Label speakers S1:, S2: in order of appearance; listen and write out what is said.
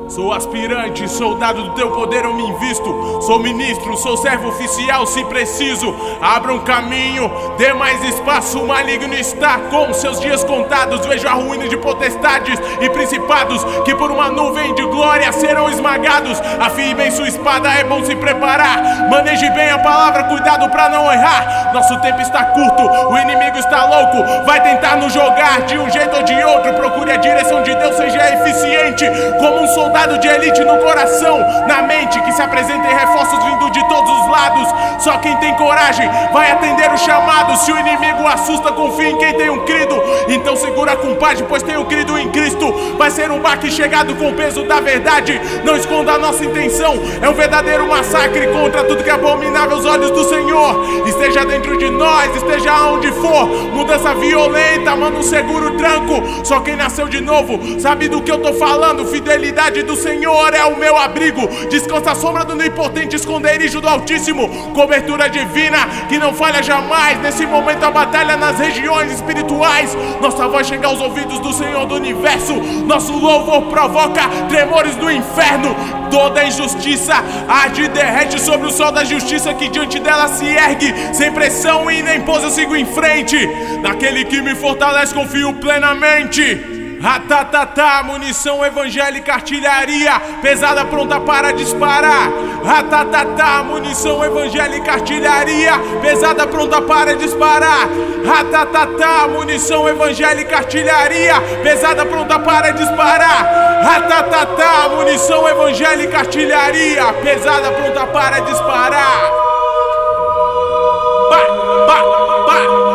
S1: Sou aspirante, soldado do teu poder eu me invisto. Sou ministro, sou servo oficial se preciso. Abra um caminho, dê mais espaço. O maligno está com seus dias contados. Vejo a ruína de potestades e principados que por uma nuvem de glória serão esmagados. Afie bem sua espada, é bom se preparar. Maneje bem a palavra, cuidado pra não errar. Nosso tempo está curto, o inimigo está louco. Vai tentar nos jogar de um jeito ou de outro. Procure a direção de Deus, seja eficiente como um soldado de elite no coração, na mente, que se apresentem reforços vindo de todos os lados. Só quem tem coragem vai atender o chamado. Se o inimigo assusta, confia em quem tem um crido. Então segura com paz, pois tenho crido em Cristo. Vai ser um baque chegado com o peso da verdade. Não esconda a nossa intenção, é um verdadeiro massacre contra tudo que é abominável aos olhos do Senhor. Esteja dentro de nós, esteja onde for. Mudança violenta, manda um seguro tranco. Só quem nasceu de novo sabe do que eu tô falando. Fidelidade do Senhor é o meu abrigo. Descansa a sombra do onipotente, esconderijo do Altíssimo. Cobertura divina que não falha jamais. Nesse momento a batalha nas regiões espirituais. Nossa voz chega aos ouvidos do Senhor do Universo. Nosso louvor provoca tremores do inferno. Toda injustiça arde e derrete sobre o sol da justiça que diante dela se ergue. Sem pressão e nem pose eu sigo em frente. Naquele que me fortalece confio plenamente. Ratatatá, munição evangélica, artilharia pesada pronta para disparar. Ratatatá, munição evangélica, artilharia pesada pronta para disparar. Ratatatá, munição evangélica, artilharia pesada pronta para disparar. Ratatatá, munição evangélica, artilharia pesada pronta para disparar. Bah, bah, bah.